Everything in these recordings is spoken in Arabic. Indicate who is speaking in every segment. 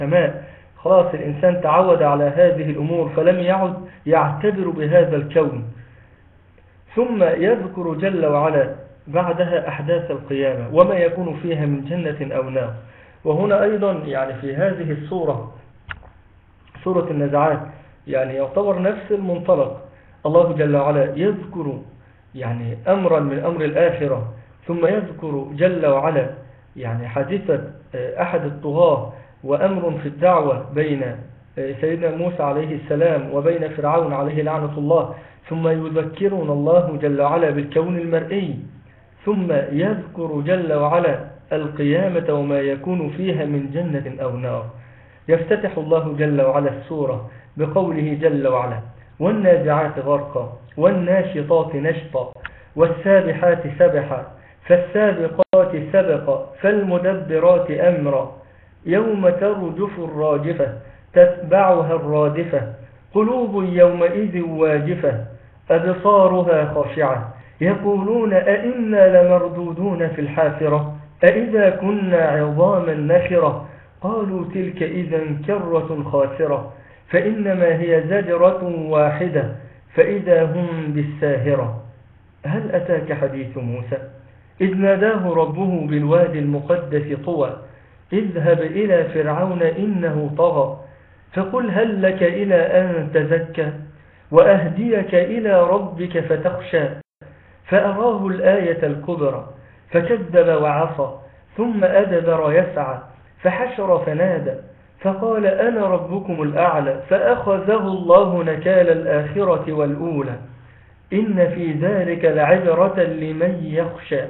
Speaker 1: السماء. خلاص الإنسان تعود على هذه الأمور فلم يعد يعتبر بهذا الكون. ثم يذكر جل وعلا بعدها أحداث القيامة وما يكون فيها من جنة أو نار. وهنا أيضا يعني في هذه السورة، سورة النزعات، يعني يعتبر نفس المنطلق. الله جل وعلا يذكر يعني أمرا من أمر الآخرة، ثم يذكر جل وعلا يعني حادثة أحد الطغاة وأمر في الدعوة بين سيدنا موسى عليه السلام وبين فرعون عليه لعنة الله، ثم يذكرنا الله جل وعلا بالكون المرئي، ثم يذكر جل وعلا القيامة وما يكون فيها من جنة أو نار. يفتتح الله جل وعلا السورة بقوله جل وعلا: والنازعات غرقا والناشطات نشطا والسابحات سبحا فالسابقات سبقا فالمدبرات أمرا يوم ترجف الراجفة تتبعها الرادفة قلوب يومئذ واجفة أبصارها خاشعة يقولون أئنا لمردودون في الحافرة أئذا كنا عظاما نخرة قالوا تلك إذا كرة خاسرة فإنما هي زجرة واحدة فإذا هم بالساهرة. هل أتاك حديث موسى إذ ناداه ربه بالوادي المقدس طوى اذهب إلى فرعون إنه طغى فقل هل لك إلى أن تزكى وأهديك إلى ربك فتخشى فأراه الآية الكبرى فكذب وعصى ثم أدبر يسعى فحشر فنادى فقال أنا ربكم الأعلى فأخذه الله نكال الآخرة والأولى إن في ذلك لعبرة لمن يخشى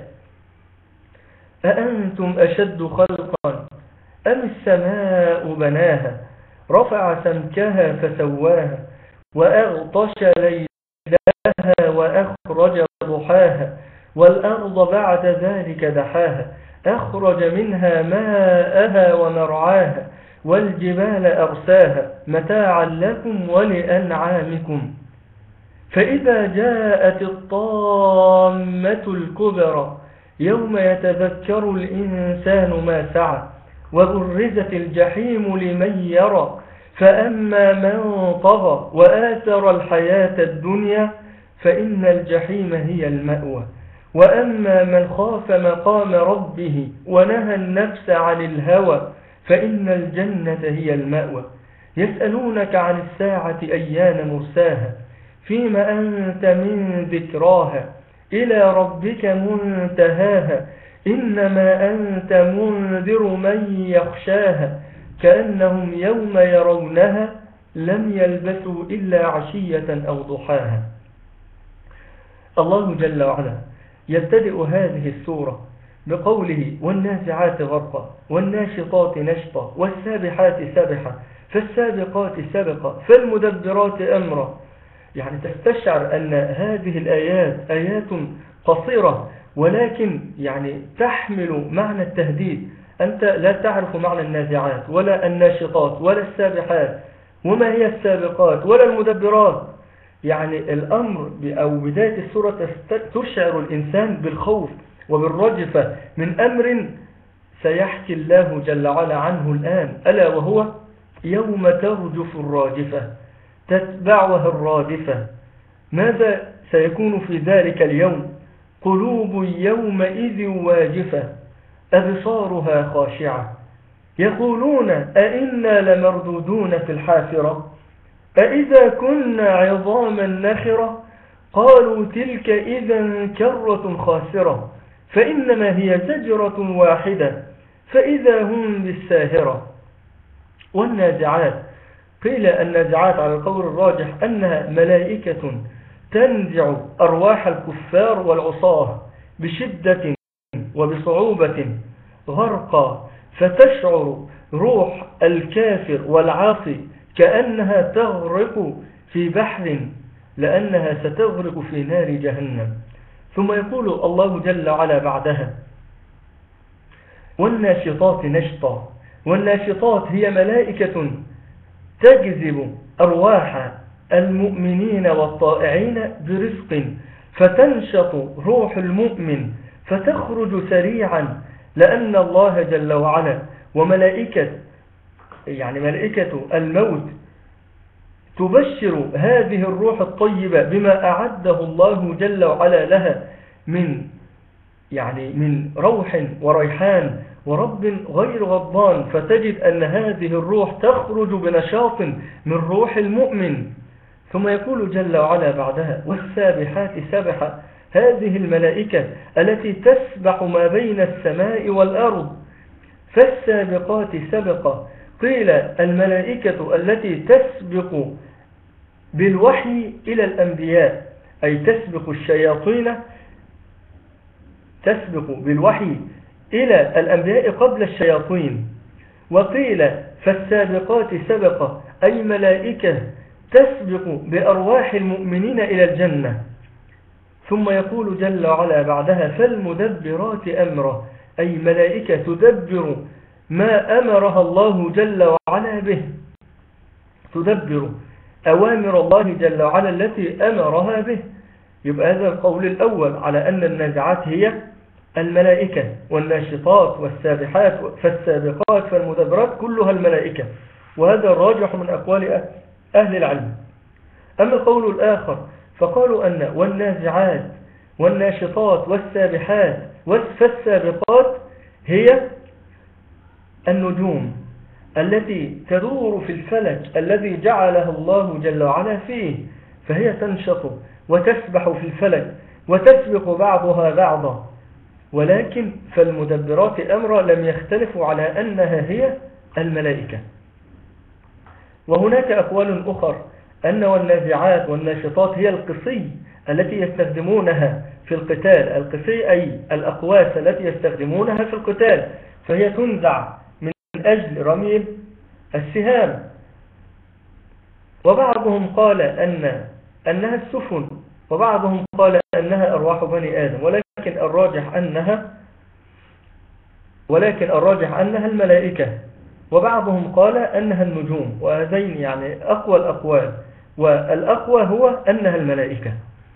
Speaker 1: أأنتم أشد خلقا أم السماء بناها رفع سمكها فسواها وأغطش ليلها وأخرج ضحاها والأرض بعد ذلك دحاها أخرج منها ماءها ومرعاها والجبال أرساها متاعا لكم ولأنعامكم فإذا جاءت الطامة الكبرى يوم يتذكر الإنسان ما سعى وبرزت الجحيم لمن يرى فأما من طغى وآثر الحياة الدنيا فإن الجحيم هي المأوى وأما من خاف مقام ربه ونهى النفس عن الهوى فإن الجنة هي المأوى يسألونك عن الساعة أيان مرساها فيما أنت من ذكراها إلى ربك منتهاها إنما أنت منذر من يخشاها كأنهم يوم يرونها لم يلبثوا إلا عشية أو ضحاها. الله جل وعلا يبتدئ هذه السورة بقوله والنازعات غرقا والناشطات نشطا والسابحات سبحا فالسابقات سبقا فالمدبرات أمرا. يعني تستشعر أن هذه الآيات آيات قصيرة ولكن يعني تحمل معنى التهديد. أنت لا تعرف معنى النازعات ولا الناشطات ولا السابحات وما هي السابقات ولا المدبرات. يعني الأمر أو بداية السورة تشعر الإنسان بالخوف وبالرجفة من أمر سيحكي الله جل وعلا عنه الآن، ألا وهو يوم ترجف الراجفة تتبعها الرادفة. ماذا سيكون في ذلك اليوم؟ قلوب يومئذ واجفة أبصارها خاشعة يقولون أئنا لمردودون في الحافرة أئذا كنا عظاما نخرة قالوا تلك إذا كرة خاسرة فإنما هي زجرة واحدة فإذا هم بالساهرة. والنازعات قيل النازعات على القول الراجح أنها ملائكة تنزع أرواح الكفار والعصاة بشدة وبصعوبة غرقا فتشعر روح الكافر والعاصي كأنها تغرق في بحر لأنها ستغرق في نار جهنم. ثم يقول الله جل وعلا بعدها والناشطات نشطا. والناشطات هي ملائكة تجذب أرواح المؤمنين والطائعين برزق فتنشط روح المؤمن فتخرج سريعا لأن الله جل وعلا وملائكة يعني ملائكة الموت تبشر هذه الروح الطيبة بما أعده الله جل وعلا لها من روح وريحان ورب غير غضبان، فتجد أن هذه الروح تخرج بنشاط من روح المؤمن. ثم يقول جل وعلا بعدها: والسابحات سبحا، هذه الملائكة التي تسبح ما بين السماء والأرض. فالسابقات سبقا، قيل الملائكة التي تسبق بالوحي إلى الأنبياء، أي تسبق الشياطين، تسبق بالوحي إلى الأنبياء قبل الشياطين. وقيل فالسابقات سبقا، أي ملائكة تسبق بأرواح المؤمنين إلى الجنة. ثم يقول جل وعلا بعدها: فالمدبرات أمرا، أي ملائكة تدبر ما أمرها الله جل وعلا به، تدبر أوامر الله جل وعلا التي أمرها به. يبقى هذا القول الأول على أن النازعات هي الملائكة، والناشطات والسابحات، فالسابقات فالمدبرات كلها الملائكة، وهذا الراجح من أقوال أهل العلم. أما القول الآخر فقالوا أن والنازعات والناشطات والسابحات فالسابقات هي النجوم التي تدور في الفلك الذي جعلها الله جل وعلا فيه، فهي تنشط وتسبح في الفلك وتسبق بعضها بعضا. ولكن فالمدبرات أمرا لم يختلفوا على أنها هي الملائكة. وهناك أقوال أخرى أن والنازعات والناشطات هي القصي التي يستخدمونها في القتال، القصي أي الأقواس التي يستخدمونها في القتال، فهي تنزع من أجل رمي السهام. وبعضهم قال أنها السفن، وبعضهم قال أنها أرواح بني آدم، ولكن الراجح أنها الملائكة. وبعضهم قال أنها النجوم، وهذين يعني أقوى الأقوال، والأقوى هو أنها الملائكة.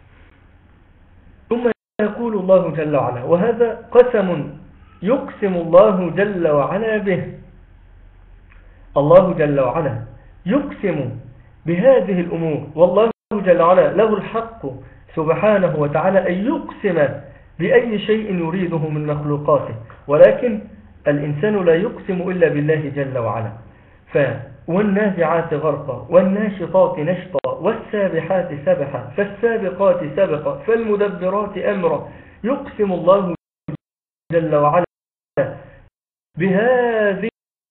Speaker 1: ثم يقول الله جل وعلا: وهذا قسم يقسم الله جل وعلا به. الله جل وعلا يقسم بهذه الأمور، والله جل وعلا له الحق سبحانه وتعالى أن يقسم بأي شيء يريده من مخلوقاته، ولكن الإنسان لا يقسم إلا بالله جل وعلا. والنازعات غرقا، والناشطات نشطا، والسابحات سبحا، فالسابقات سبقا، فالمدبرات أمرا. يقسم الله جل وعلا بهذه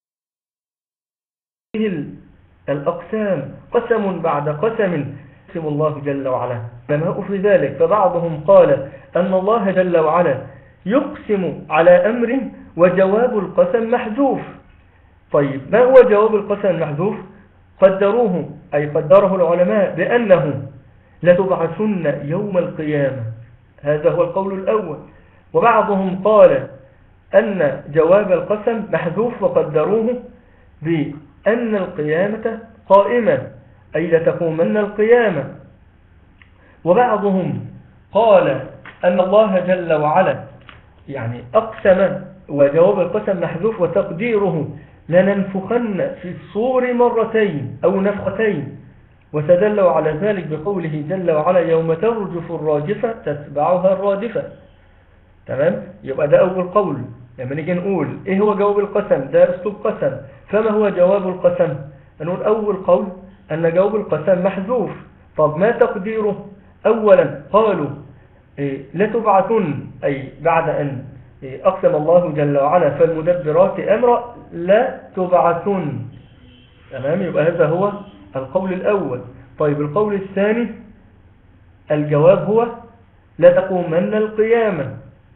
Speaker 1: الأقسام قسم بعد قسم، يقسم الله جل وعلا فما في ذلك. فبعضهم قال أن الله جل وعلا يقسم على أمر وجواب القسم محذوف. طيب ما هو جواب القسم المحذوف؟ قدروه، أي قدره العلماء بأنه لتبعثن يوم القيامة، هذا هو القول الأول. وبعضهم قال أن جواب القسم محذوف وقدروه بأن القيامة قائمة، أي لتقومن القيامة. وبعضهم قال أن الله جل وعلا يعني أقسم وجواب القسم محذوف وتقديره لننفخن في الصور مرتين أو نفختين، وتدلوا على ذلك بقوله جل وعلا: يوم ترجف الراجفة تتبعها الرادفة. تمام؟ يبقى ده أول قول. لما نيجي نقول إيه هو جواب القسم، ده أسلوب قسم، فما هو جواب القسم؟ نقول أول قول أن جواب القسم محذوف. طب ما تقديره؟ أولا قالوا لتبعثن، أي بعد أن أقسم الله جل وعلا فالمدبرات أمرا لا تبعثن. تمام؟ يبقى هذا هو القول الأول. طيب القول الثاني الجواب هو لتقومن القيامة.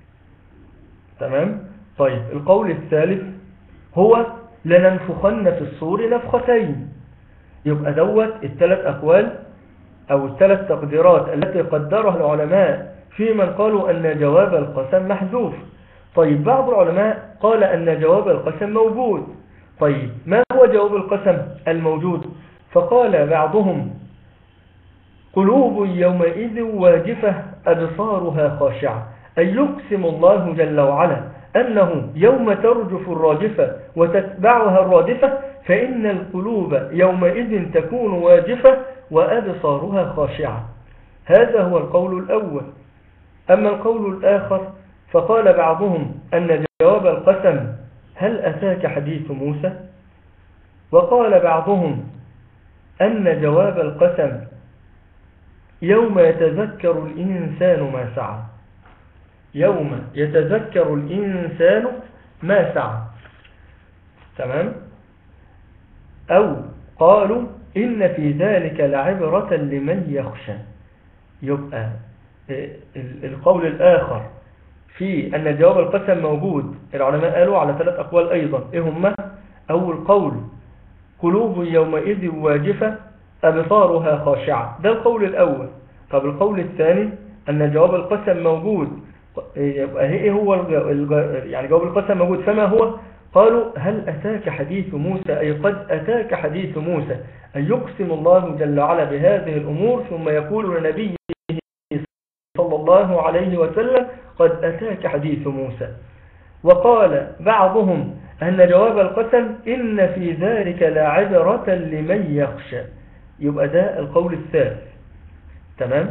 Speaker 1: تمام؟ طيب القول الثالث هو لننفخن في الصور نفختين. يبقى دوت الثلاث أقوال أو الثلاث تقديرات التي قدرها العلماء في من قالوا أن جواب القسم محذوف. طيب بعض العلماء قال أن جواب القسم موجود. طيب ما هو جواب القسم الموجود؟ فقال بعضهم: قلوب يومئذ واجفة أبصارها خاشعة، أي يقسم الله جل وعلا أنه يوم ترجف الراجفة وتتبعها الرادفة فإن القلوب يومئذ تكون واجفة وأبصارها خاشعة. هذا هو القول الأول. أما القول الآخر فقال بعضهم أن جواب القسم هل أتاك حديث موسى، وقال بعضهم أن جواب القسم يوم يتذكر الإنسان ما سعى، يوم يتذكر الإنسان ما سعى. تمام. أو قالوا إن في ذلك لعبرة لمن يخشى. يبقى القول الآخر في أن جواب القسم موجود، العلماء قالوا على 3 أقوال أيضا. إيه هم؟ أول قول قلوب يومئذ واجفة أبصارها خاشعة، ده القول الأول. طب القول الثاني أن جواب القسم موجود، يبقى إيه هو يعني جواب القسم موجود، فما هو؟ قالوا هل أتاك حديث موسى، أي قد أتاك حديث موسى، أن يقسم الله جل وعلا بهذه الأمور ثم يقول لنبيه صلى الله عليه وسلم قد أتاك حديث موسى. وقال بعضهم أن جواب القسم إن في ذلك لعبرة لمن يخشى، يبقى ده القول الثالث. تمام.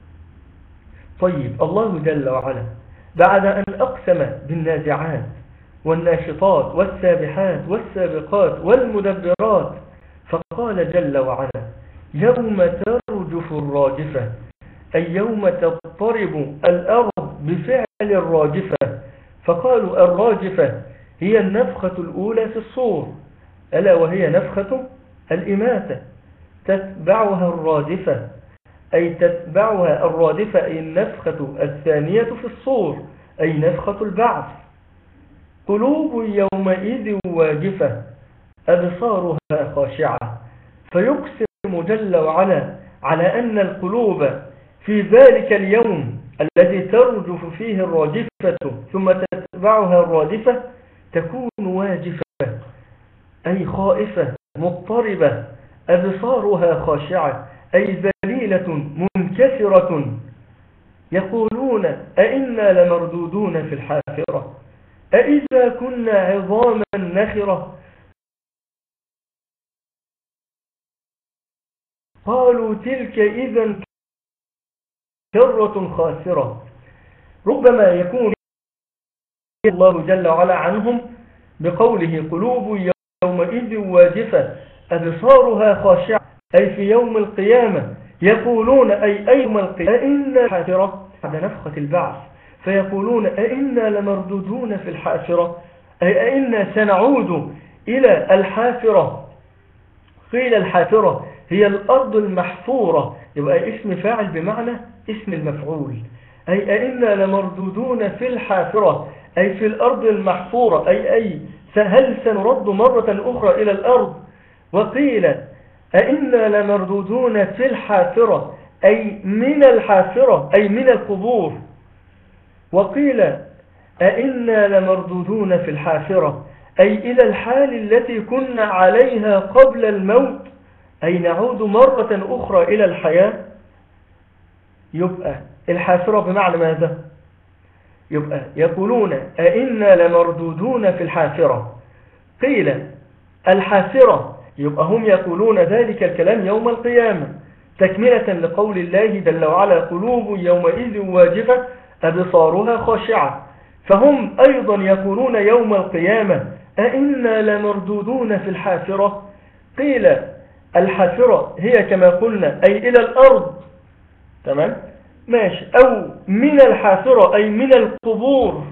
Speaker 1: طيب الله جل وعلا بعد أن أقسم بالنازعات والناشطات والسابحات والسابقات والمدبرات فقال جل وعلا يوم ترجف الراجفة، أي يوم تضطرب الأرض بفعل الراجفة. فقالوا الراجفة هي النفخة الأولى في الصور، ألا وهي نفخة الإماتة. تتبعها الرادفة، أي تتبعها الرادفة أي النفخة الثانية في الصور، أي نفخة البعث. قلوب يومئذ واجفة أبصارها خاشعة. فيقسم جل وعلا على أن القلوب في ذلك اليوم الذي ترجف فيه الراجفة ثم تتبعها الرادفة تكون واجفة، أي خائفة مضطربة، أبصارها خاشعة، أي ذليلة منكسرة. يقولون أئنا لمردودون في الحافرة أئذا كنا عظاما نخرة. قالوا تلك إذا كرة خاسرة. ربما يكون الله جل وعلا عنهم بقوله قلوب يومئذ واجفة أبصارها خاشعة، أي في يوم القيامة. يقولون أي يوم القيامة أئنا حافرة بعد نفخة البعث، فيقولون أئنا لمردودون في الحافرة، أي أئنا سنعود إلى الحافرة. قيل الحافرة هي الأرض المحفورة، يبقى اسم فاعل بمعنى اسم المفعول، أي أئنا لمردودون في الحافرة، أي في الأرض المحفورة، أي هل سنرد مرة أخرى إلى الأرض. وقيل أئنا لمردودون في الحافرة، أي من الحافرة، أي من القبور. وقيل أئنا لمردودون في الحافرة، أي إلى الحال التي كنا عليها قبل الموت، أي نعود مرة أخرى إلى الحياة. يبقى الحافرة بمعنى ماذا؟ يبقى يقولون أئنا لمردودون في الحافرة. قيل الحافرة، يبقى هم يقولون ذلك الكلام يوم القيامة تكملة لقول الله جل وعلا قلوب يومئذ واجفة أبصارها خاشعة. فهم أيضا يقولون يوم القيامة أئنا لمردودون في الحافرة. قيل الحافرة هي كما قلنا أي إلى الأرض. تمام ماشي، أو من الحافرة أي من القبور.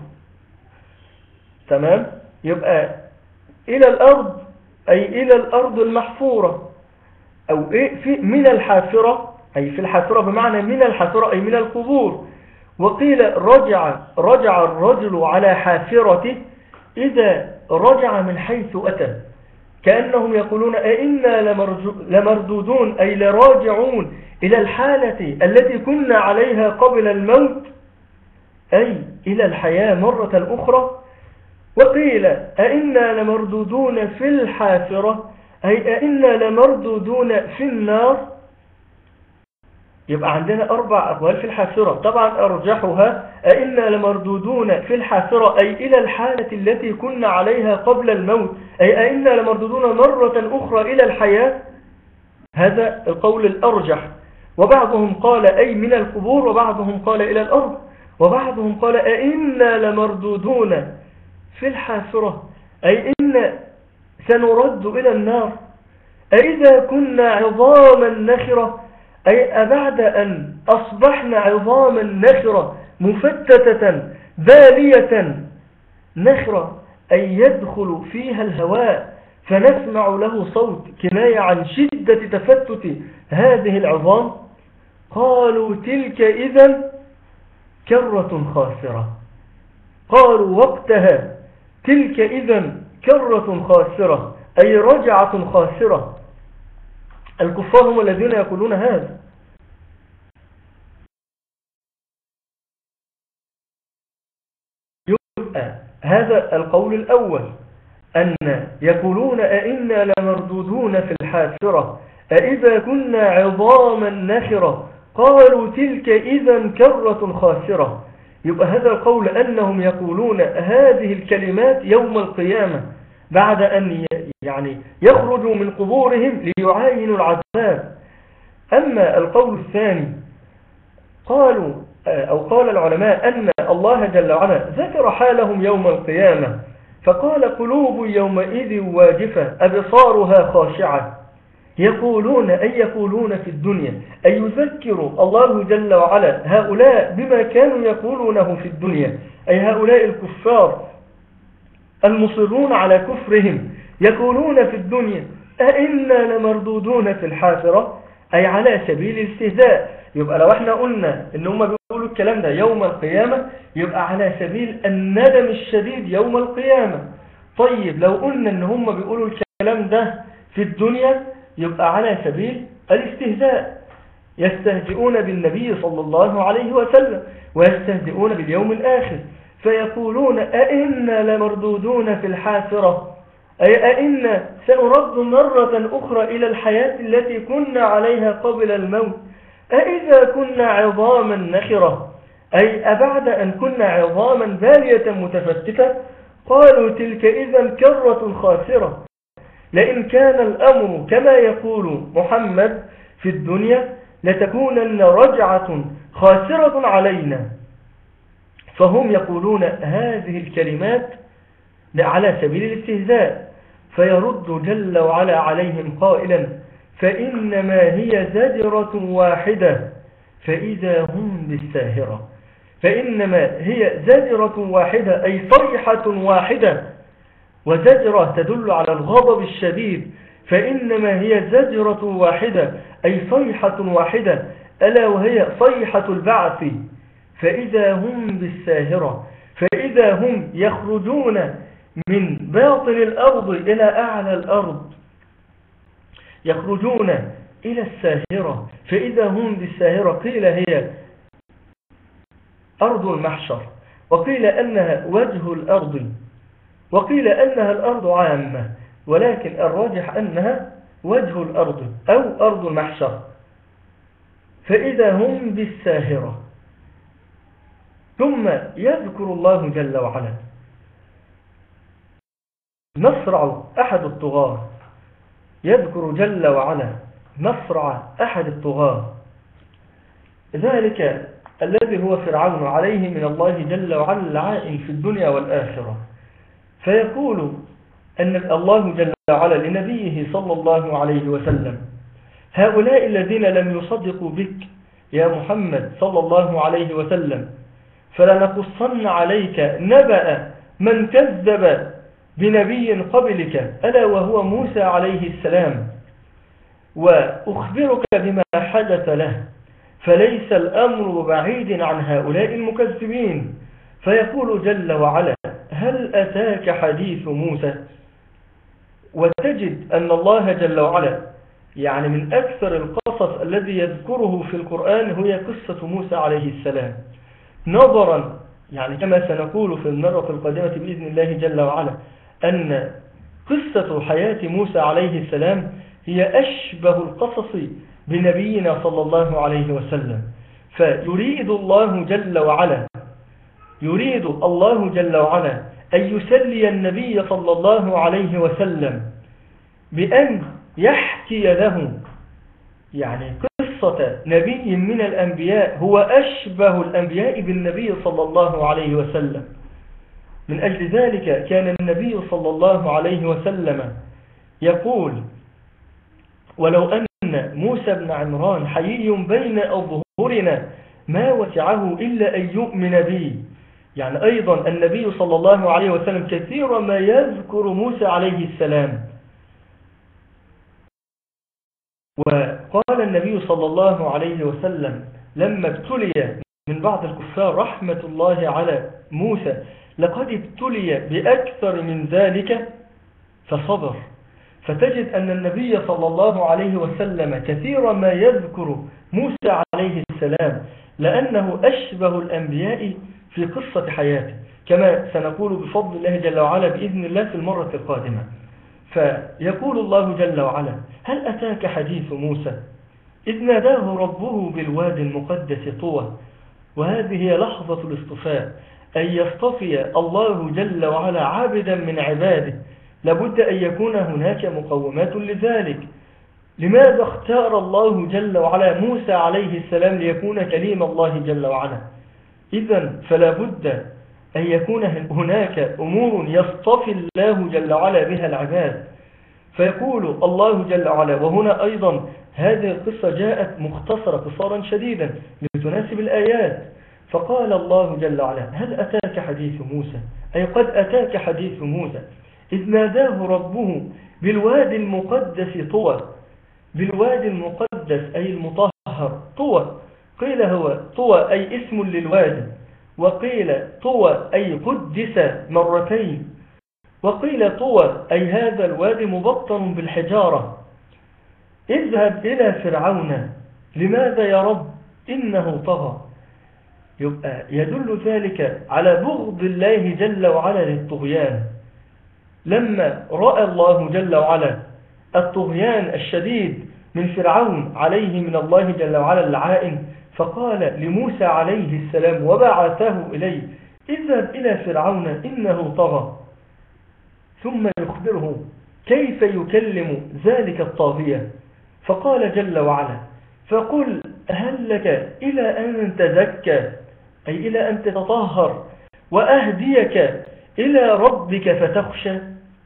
Speaker 1: تمام، يبقى إلى الأرض أي إلى الأرض المحفورة، أو إيه في من الحافرة أي في الحافرة بمعنى من الحافرة أي من القبور. وقيل رجع الرجل على حافرته إذا رجع من حيث أتى، كأنهم يقولون أئنا لمردودون أي لراجعون إلى الحالة التي كنا عليها قبل الموت، أي إلى الحياة مرة أخرى. وقيل أئنا لمردودون في الحافرة أي أئنا لمردودون في النار، يبقى عندنا 4 أقوال في الحافرة. طبعا أرجحها أئنا لمردودون في الحافرة أي إلى الحالة التي كنا عليها قبل الموت، أي أئنا لمردودون مرة أخرى إلى الحياة. هذا القول الأرجح. وبعضهم قال أي من القبور، وبعضهم قال إلى الأرض، وبعضهم قال أئنا لمردودون في الحافرة أي إن سنرد إلى النار، أئذا كنا عظاما نخرة أي أبعد أن أصبحنا عظاما نخرة مفتتة بالية نخرة أي يدخل فيها الهواء فنسمع له صوت، كناية عن شدة تفتت هذه العظام. قالوا تلك إذن كرة خاسرة، قالوا وقتها تلك إذن كرة خاسرة أي رجعة خاسرة. الكفار هم الذين يقولون هذا. يبقى هذا القول الأول، أن يقولون أئنا لمردودون في الحافرة أئذا كنا عظاما نخرة قالوا تلك إذن كرة خاسرة. يبقى هذا القول أنهم يقولون هذه الكلمات يوم القيامة بعد أن يخرجوا من قبورهم ليعاينوا العذاب. أما القول الثاني قالوا قال العلماء أن الله جل وعلا ذكر حالهم يوم القيامة فقال قلوب يومئذ واجفة أبصارها خاشعة يقولون أي يقولون في الدنيا أي يذكر الله جل وعلا هؤلاء بما كانوا يقولونه في الدنيا، أي هؤلاء الكفار المصرون على كفرهم يقولون في الدنيا أئنا لمردودون في الحافرة أي على سبيل الاستهزاء. يبقى لو احنا قلنا ان هم بيقولوا الكلام ده يوم القيامة يبقى على سبيل الندم الشديد يوم القيامة. طيب لو قلنا ان هم بيقولوا الكلام ده في الدنيا يبقى على سبيل الاستهزاء، يستهزئون بالنبي صلى الله عليه وسلم ويستهزئون باليوم الآخر، فيقولون أئنا لمردودون في الحافرة أي أئنا سنرد مرة أخرى إلى الحياة التي كنا عليها قبل الموت أئذا كنا عظاما نخرة أي أبعد أن كنا عظاما بالية متفتتة. قالوا تلك إذن كرة خاسرة، لئن كان الأمر كما يقول محمد في الدنيا لتكونن رجعة خاسرة علينا. فهم يقولون هذه الكلمات على سبيل الاستهزاء، فيرد جل وعلا عليهم قائلا فإنما هي زجرة واحدة فإذا هم بالساهرة. فإنما هي زجرة واحدة أي صيحة واحدة، وزجرة تدل على الغضب الشديد، فإنما هي زجرة واحدة أي صيحة واحدة ألا وهي صيحة البعث. فإذا هم بالساهرة فإذا هم يخرجون من باطن الأرض إلى أعلى الأرض، يخرجون إلى الساهرة فإذا هم بالساهرة. قيل هي أرض المحشر، وقيل أنها وجه الأرض، وقيل أنها الأرض عامة، ولكن الراجح أنها وجه الأرض أو أرض المحشر. فإذا هم بالساهرة. ثم يذكر الله جل وعلا مصرع أحد الطغاة، يذكر جل وعلا مصرع أحد الطغاة، ذلك الذي هو فرعون عليه من الله جل وعلا العائن في الدنيا والآخرة. فيقول أن الله جل وعلا لنبيه صلى الله عليه وسلم هؤلاء الذين لم يصدقوا بك يا محمد صلى الله عليه وسلم فلنقصن عليك نبأ من كذب بنبي قبلك ألا وهو موسى عليه السلام وأخبرك بما حدث له، فليس الأمر بعيد عن هؤلاء المكذبين. فيقول جل وعلا هل أتاك حديث موسى؟ وتجد أن الله جل وعلا من أكثر القصص الذي يذكره في القرآن هي قصة موسى عليه السلام، نظرا كما سنقول في المرة القادمة بإذن الله جل وعلا أن قصة حياة موسى عليه السلام هي أشبه القصص بنبينا صلى الله عليه وسلم. فيريد الله جل وعلا أن يسلي النبي صلى الله عليه وسلم بأن يحكي له يعني قصة نبي من الأنبياء هو أشبه الأنبياء بالنبي صلى الله عليه وسلم. من أجل ذلك كان النبي صلى الله عليه وسلم يقول: ولو أن موسى بن عمران حيي بين أظهرنا ما وسعه إلا أن يؤمن بي. يعني أيضا النبي صلى الله عليه وسلم كثيرا ما يذكر موسى عليه السلام. وقال النبي صلى الله عليه وسلم لما ابتلي من بعض الكفار رحمة الله على موسى: لقد ابتلي بأكثر من ذلك فصبر. فتجد أن النبي صلى الله عليه وسلم كثيرا ما يذكر موسى عليه السلام لأنه أشبه الأنبياء في قصة حياته، كما سنقول بفضل الله جل وعلا بإذن الله في المرة القادمة. فيقول الله جل وعلا: هل أتاك حديث موسى إذ ناداه ربه بالوادي المقدس طوى. وهذه هي لحظة الاصطفاء، أن يصطفي الله جل وعلا عابدا من عباده. لابد أن يكون هناك مقومات لذلك. لماذا اختار الله جل وعلا موسى عليه السلام ليكون كليم الله جل وعلا؟ إذن فلا بد أن يكون هناك أمور يصطفي الله جل وعلا بها العباد. فيقول الله جل وعلا، وهنا أيضا هذه القصة جاءت مختصرة قصارا شديدا لتناسب الآيات. فقال الله جل وعلا: هل أتاك حديث موسى، أي قد أتاك حديث موسى إذ ناداه ربه بالوادي المقدس طوى. بالوادي المقدس أي المطهر. طوى قيل هو طوى أي اسم للوادي، وقيل طوى أي قدس مرتين، وقيل طوى أي هذا الوادي مبطن بالحجارة. اذهب إلى فرعون. لماذا يا رب؟ إنه طغى. يبقى يدل ذلك على بغض الله جل وعلا للطغيان. لما رأى الله جل وعلا الطغيان الشديد من فرعون عليه من الله جل وعلا اللعائن، فقال لموسى عليه السلام وبعثه إليه: اذهب إلى فرعون إنه طغى. ثم يخبره كيف يكلم ذلك الطاغية. فقال جل وعلا: فقل هل لك إلى أن تزكى، أي إلى أن تتطهر، وأهديك إلى ربك فتخشى.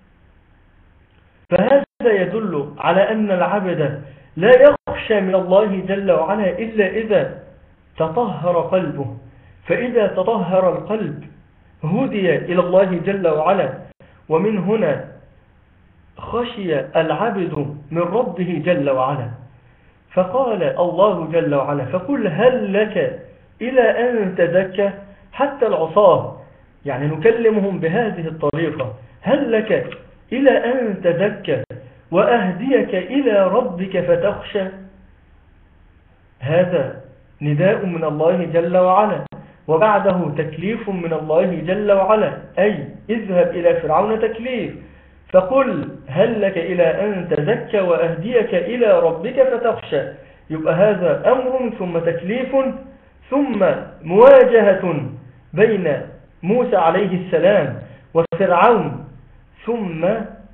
Speaker 1: فهذا يدل على أن العبد لا يخشى من الله جل وعلا إلا إذا تطهر قلبه. فإذا تطهر القلب هدي إلى الله جل وعلا. ومن هنا خشي العبد من ربه جل وعلا. فقال الله جل وعلا: فقل هل لك إلى أن تزكى. حتى العصاة يعني نكلمهم بهذه الطريقة: هل لك إلى أن تزكى وأهديك إلى ربك فتخشى. هذا نداء من الله جل وعلا، وبعده تكليف من الله جل وعلا، أي اذهب إلى فرعون تكليف. فقل هل لك إلى أن تزكى وأهديك إلى ربك فتخشى. يبقى هذا أمر ثم تكليف ثم مواجهة بين موسى عليه السلام وفرعون، ثم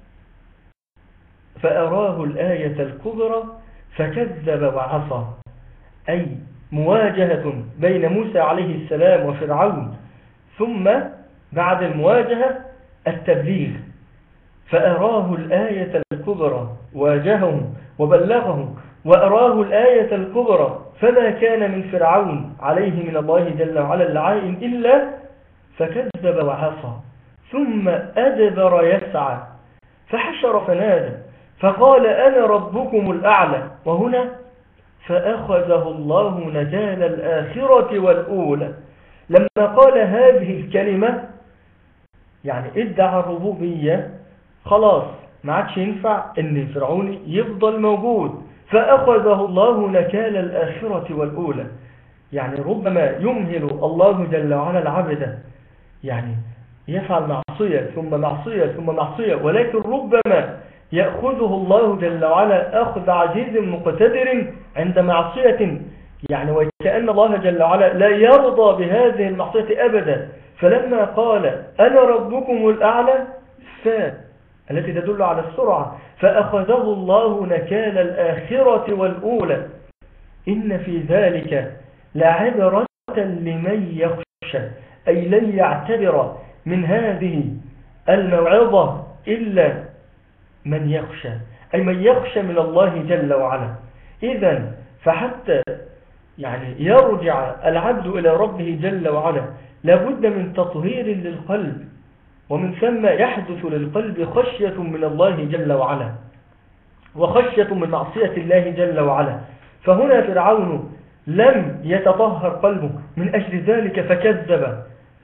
Speaker 1: فأراه الآية الكبرى فكذب وعصى، أي مواجهة بين موسى عليه السلام وفرعون، ثم بعد المواجهة التبليغ. فأراه الآية الكبرى، واجههم وبلغهم وأراه الآية الكبرى، فما كان من فرعون عليه من الله جل وعلا اللعائن إلا فكذب وعصى، ثم أدبر يسعى فحشر فنادى فقال أنا ربكم الأعلى. وهنا فأخذه الله نجال الآخرة والأولى. لما قال هذه الكلمة يعني ادعى الربوبية، خلاص ما عادش ينفع ان فرعون يفضل موجود. فأخذه الله نكال الآخرة والأولى. يعني ربما يمهل الله جل وعلا العبد، يعني يفعل معصية ثم معصية ثم معصية، ولكن ربما يأخذه الله جل وعلا أخذ عزيز مقتدر عند معصية، يعني وكأن الله جل وعلا لا يرضى بهذه المعصية أبدا. فلما قال أنا ربكم الأعلى التي تدل على السرعة، فأخذه الله نكال الآخرة والأولى. إن في ذلك لعبرة لمن يخشى، أي لن يعتبر من هذه الموعظة إلا من يخشى، أي من يخشى من الله جل وعلا. إذن فحتى يعني يرجع العبد إلى ربه جل وعلا لابد من تطهير للقلب، ومن ثم يحدث للقلب خشية من الله جل وعلا وخشية من معصية الله جل وعلا. فهنا فرعون لم يتطهر قلبه، من أجل ذلك فكذب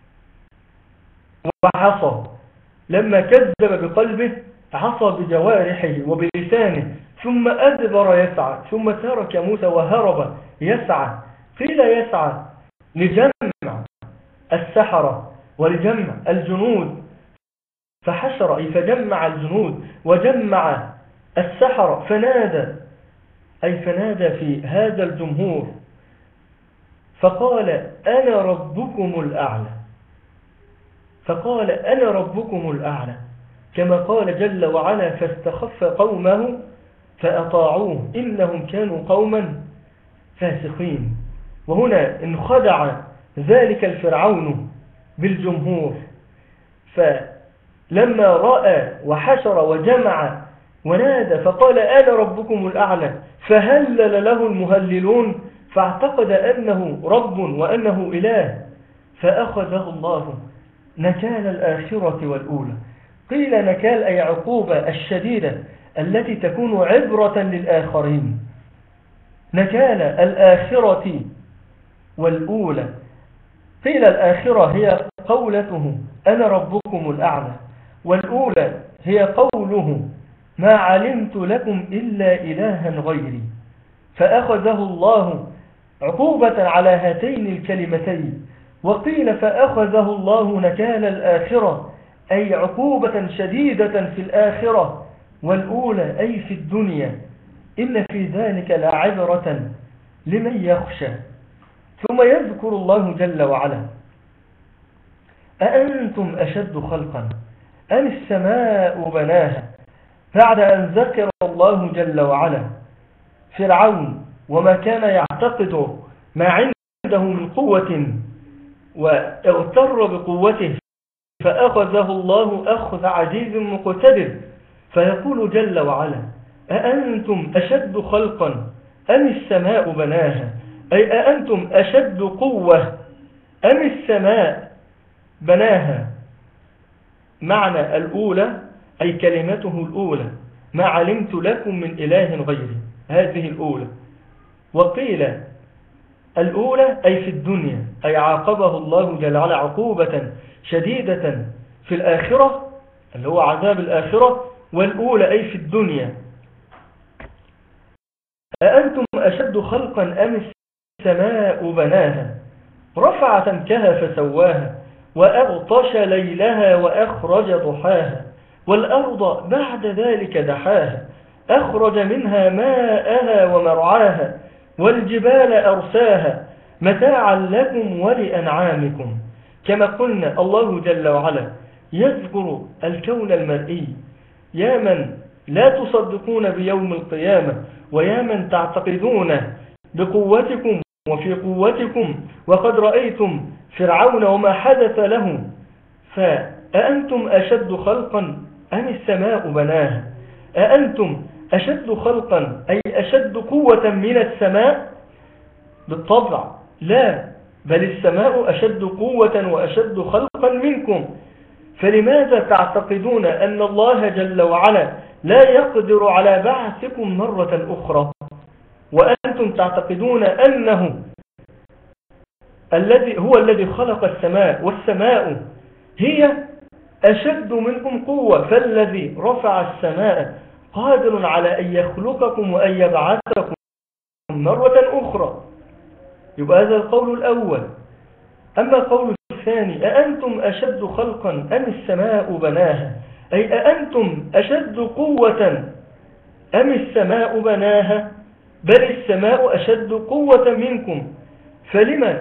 Speaker 1: وعصى. لما كذب بقلبه عصى بجوارحه وبلسانه، ثم أدبر يسعى، ثم ترك موسى وهرب يسعى. قيل يسعى لجمع السحرة ولجمع الجنود، فحشر أي فجمع الجنود وجمع السحرة، فنادى أي فنادى في هذا الجمهور فقال أنا ربكم الأعلى، فقال أنا ربكم الأعلى، كما قال جل وعلا فاستخف قومه فأطاعوه إنهم كانوا قوما فاسقين. وهنا انخدع ذلك الفرعون بالجمهور، فلما رأى وحشر وجمع ونادى فقال أنا ربكم الأعلى، فهلل له المهللون فاعتقد أنه رب وأنه إله، فأخذه الله نكال الآخرة والأولى. قيل نكال أي عقوبة الشديدة التي تكون عبرة للآخرين، نكال الآخرة والأولى. قيل الآخرة هي قولته أنا ربكم الأعلى، والأولى هي قوله ما علمت لكم إلا إلها غيري. فأخذه الله عقوبة على هاتين الكلمتين. وقيل فأخذه الله نكال الآخرة أي عقوبة شديدة في الآخرة، والأولى أي في الدنيا. إن في ذلك لعبرة لمن يخشى. ثم يذكر الله جل وعلا أأنتم أشد خلقا أم السماء بناها، بعد أن ذكر الله جل وعلا فرعون وما كان يعتقد ما عنده من قوة واغتر بقوته، فأخذه الله أخذ عزيز مقتدر. فيقول جل وعلا أأنتم أشد خلقا أم السماء بناها، أي أأنتم أشد قوة أم السماء بناها. معنى الأولى أي كلمته الأولى ما علمت لكم من إله غيري، هذه الأولى. وقيل الأولى أي في الدنيا، أي عاقبه الله جل وعلا عقوبة شديدة في الآخرة اللي هو عذاب الآخرة، والأولى أي في الدنيا. أأنتم أشد خلقا أم السماء بناها، رفع سمكها فسواها وأغطش ليلها وأخرج ضحاها، والأرض بعد ذلك دحاها أخرج منها ماءها ومرعاها، والجبال أرساها متاعا لكم ولأنعامكم. كما قلنا الله جل وعلا يذكر الكون المرئي. يا من لا تصدقون بيوم القيامة، ويا من تعتقدون بقوتكم وفي قوتكم، وقد رأيتم فرعون وما حدث له. فأأنتم أشد خلقا أم السماء بناها، أأنتم أشد خلقا أي أشد قوة من السماء؟ بالطبع لا، بل السماء أشد قوة وأشد خلقا منكم. فلماذا تعتقدون أن الله جل وعلا لا يقدر على بعثكم مرة أخرى، وأنتم تعتقدون أنه هو الذي خلق السماء، والسماء هي أشد منكم قوة، فالذي رفع السماء قادر على أن يخلقكم وأن يبعثكم مرة أخرى. يبقى هذا القول الأول. أما القول الثاني أأنتم أشد خلقا أم السماء بناها، أي أأنتم أشد قوة أم السماء بناها؟ بل السماء أشد قوة منكم، فلما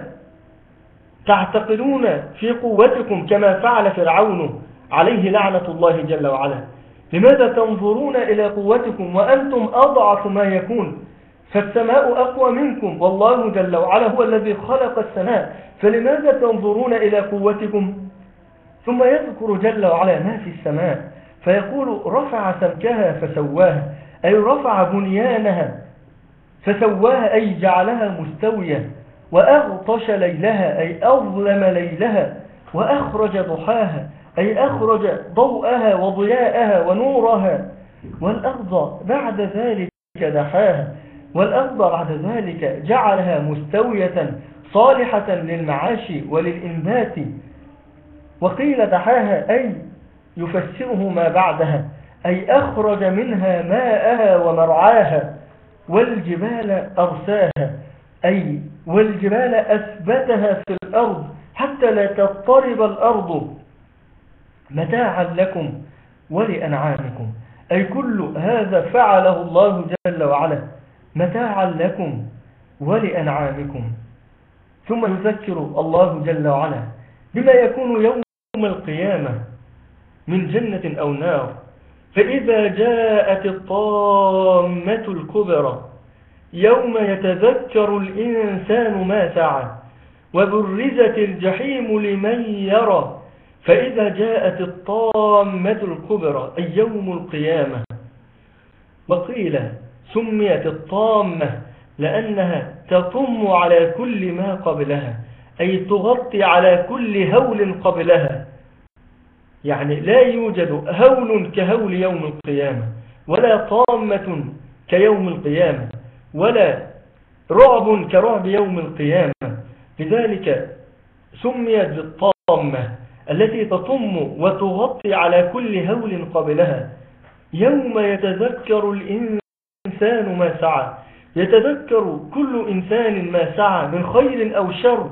Speaker 1: تعتقدون في قوتكم كما فعل فرعون عليه لعنة الله جل وعلا؟ لماذا تنظرون إلى قوتكم وأنتم أضعف ما يكون؟ فالسماء أقوى منكم، والله جل وعلا هو الذي خلق السماء، فلماذا تنظرون إلى قوتكم؟ ثم يذكر جل وعلا ما في السماء فيقول رفع سمكها فسواها، أي رفع بنيانها فسواها، أي جعلها مستوية، وأغطش ليلها أي أظلم ليلها، وأخرج ضحاها أي أخرج ضوءها وضياءها ونورها، والأرض بعد ذلك دحاها، والأرض بعد ذلك جعلها مستوية صالحة للمعاش وللإنبات. وقيل دحاها أي يفسره ما بعدها، أي أخرج منها ماءها ومرعاها، والجبال أرساها أي والجبال أثبتها في الأرض حتى لا تضطرب الأرض، متاعا لكم ولأنعامكم، أي كل هذا فعله الله جل وعلا متاعا لكم ولأنعامكم. ثم يذكر الله جل وعلا بما يكون يوم القيامة من جنة أو نار، فإذا جاءت الطامة الكبرى يوم يتذكر الإنسان ما سعى، وبرزت الجحيم لمن يرى، فإذا جاءت الطامة الكبرى أي يوم القيامة. وقيل سميت الطامة لأنها تطم على كل ما قبلها، أي تغطي على كل هول قبلها، يعني لا يوجد هول كهول يوم القيامة، ولا طامة كيوم القيامة، ولا رعب كرعب يوم القيامة. لذلك سميت بالطامة التي تطم وتغطي على كل هول قبلها. يوم يتذكر الإنسان ما سعى، يتذكر كل إنسان ما سعى من خير أو شر.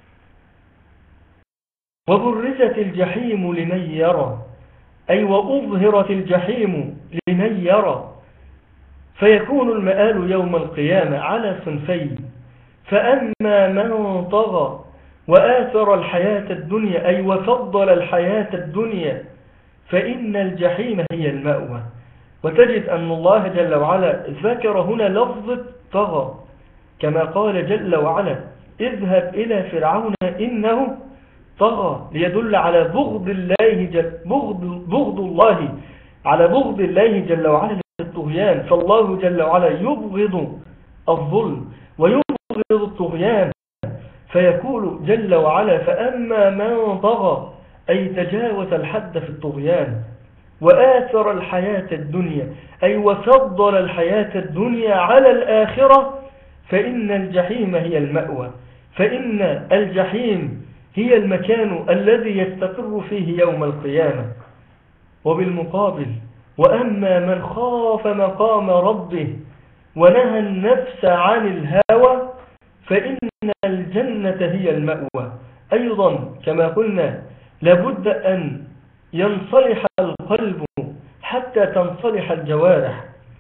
Speaker 1: وبرزت الجحيم لمن يرى، أي وأظهرت الجحيم لمن يرى، فيكون المآل يوم القيامة على صنفين: فأما من طغى وآثر الحياة الدنيا، أي وفضل الحياة الدنيا، فإن الجحيم هي المأوى. وتجد أن الله جل وعلا ذكر هنا لفظة طغى، كما قال جل وعلا: اذهب إلى فرعون إنه طغى، ليدل على بغض الله على بغض الله جل وعلا للطغيان. فالله جل وعلا يبغض الظلم ويبغض الطغيان، فيقول جل وعلا: فأما من طغى، أي تجاوز الحد في الطغيان، وآثر الحياة الدنيا، أي وفضل الحياة الدنيا على الآخرة، فإن الجحيم هي المأوى، فإن الجحيم هي المكان الذي يستقر فيه يوم القيامة. وبالمقابل: وأما من خاف مقام ربه ونهى النفس عن الهوى، فإن الجنة هي المأوى. أيضا كما قلنا لابد أن ينصلح القلب حتى تنصلح الجوارح،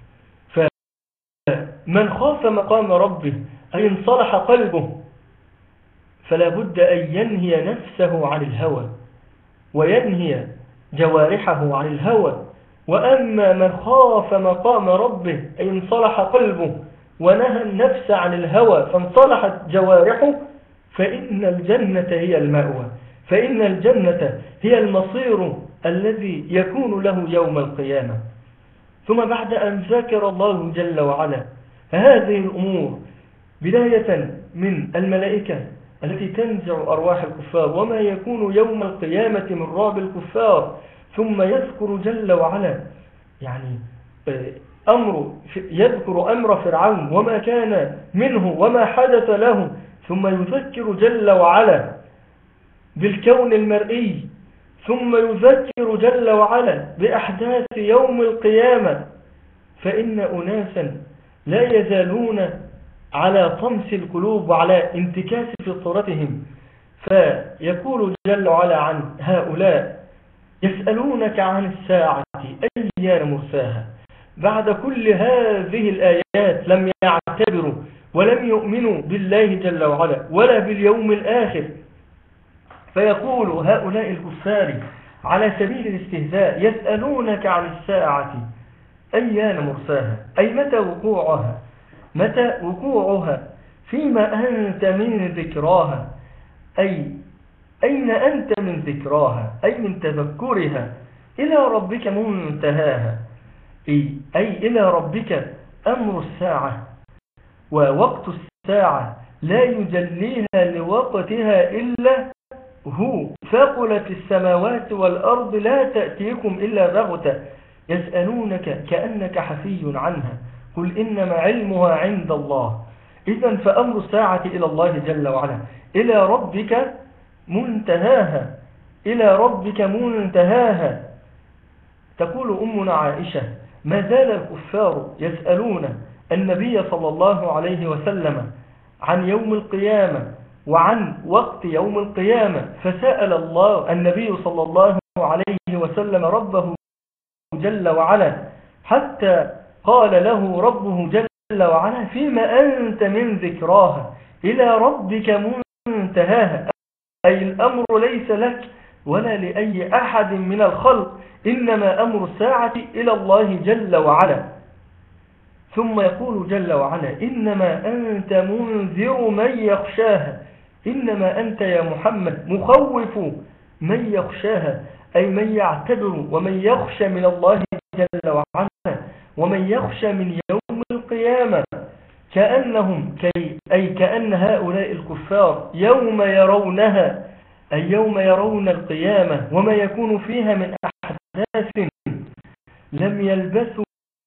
Speaker 1: فمن خاف مقام ربه أي انصلح قلبه، فلا بد أن ينهي نفسه عن الهوى وينهي جوارحه عن الهوى. وأما من خاف مقام ربه أي انصلح قلبه ونهى النفس عن الهوى فانصلحت جوارحه، فإن الجنة هي المأوى، فإن الجنة هي المصير الذي يكون له يوم القيامة. ثم بعد أن ذكر الله جل وعلا هذه الأمور بداية من الملائكة التي تنزع أرواح الكفار وما يكون يوم القيامة من رعب الكفار، ثم يذكر جل وعلا يعني يذكر أمر فرعون وما كان منه وما حدث له، ثم يذكر جل وعلا بالكون المرئي، ثم يذكر جل وعلا بأحداث يوم القيامة، فإن أناسا لا يزالون على طمس القلوب وعلى انتكاس فطرتهم، فيقول جل وعلا عن هؤلاء: يسألونك عن الساعة أيان مرساها. بعد كل هذه الآيات لم يعتبروا ولم يؤمنوا بالله جل وعلا ولا باليوم الآخر، فيقول هؤلاء الكفار على سبيل الاستهزاء: يسألونك عن الساعة أيان مرساها، أي متى وقوعها، متى وقوعها، فيما أنت من ذكراها، أي أين أنت من ذكراها، أي من تذكرها، إلى ربك منتهاها، أي إلى ربك أمر الساعة ووقت الساعة لا يجليها لوقتها إلا هو، ثقلت السماوات والأرض لا تأتيكم إلا بغتة، يسألونك كأنك حفي عنها، قل إنما علمها عند الله. إذن فأمر الساعة إلى الله جل وعلا، إلى ربك منتهاها، إلى ربك منتهاها. تقول أمنا عائشة: ما زال الكفار يسألون النبي صلى الله عليه وسلم عن يوم القيامة وعن وقت يوم القيامة، فسأل الله النبي صلى الله عليه وسلم ربه جل وعلا حتى قال له ربه جل وعلا: فيما أنت من ذكراها، إلى ربك منتهاها، أي الأمر ليس لك ولا لأي أحد من الخلق، إنما أمر الساعة إلى الله جل وعلا. ثم يقول جل وعلا: إنما أنت منذر من يخشاها، إنما أنت يا محمد مخوف من يخشاها، أي من يعتبر ومن يخشى من الله جل وعلا ومن يخشى من يوم القيامة، كأن هؤلاء الكفار يوم يرونها، أي يوم يرون القيامة وما يكون فيها من أحداث، لم يلبثوا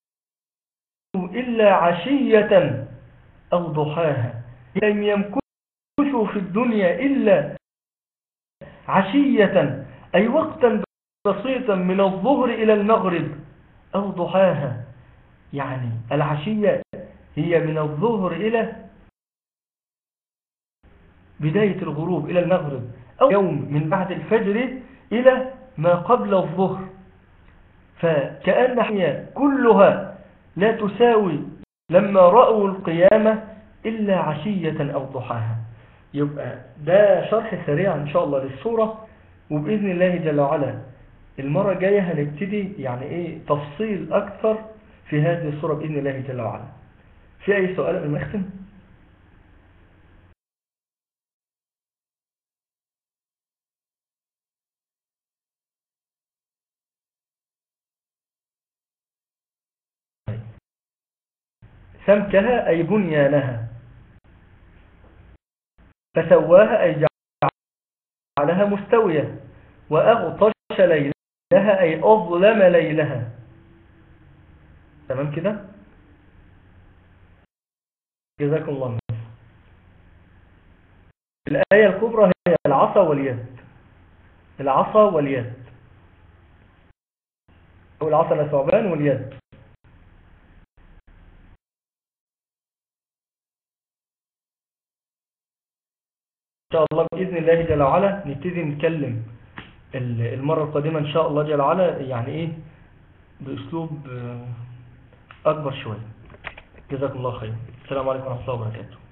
Speaker 1: إلا عشية أو ضحاها، لم يمكثوا في الدنيا إلا عشية، أي وقتا بسيطا من الظهر إلى المغرب أو ضحاها، يعني العشية هي من الظهر إلى بداية الغروب إلى المغرب، أو يوم من بعد الفجر إلى ما قبل الظهر، فكأن هي كلها لا تساوي لما رأوا القيامة إلا عشية أو ضحاها. يبقى ده شرح سريع إن شاء الله للسورة، وبإذن الله جل وعلا المرة الجاية هنبتدي يعني إيه تفصيل أكثر في هذه السورة بإذن الله جل وعلا. في أي سؤال قبل ما أختم؟ سمكها أي بنيانها، فسواها أي جعلها مستوية، وأغطش ليلها أي أظلم ليلها. تمام كده؟ جزاكم الله خير. الآية الكبرى هي العصا واليد، العصا واليد، أو العصا لثعبان واليد. إن شاء الله بإذن الله جل وعلا نبتدي نتكلم المرة القادمة إن شاء الله جل وعلا يعني إيه بأسلوب أكبر شوية. جزاكم الله خير. السلام عليكم ورحمة الله وبركاته.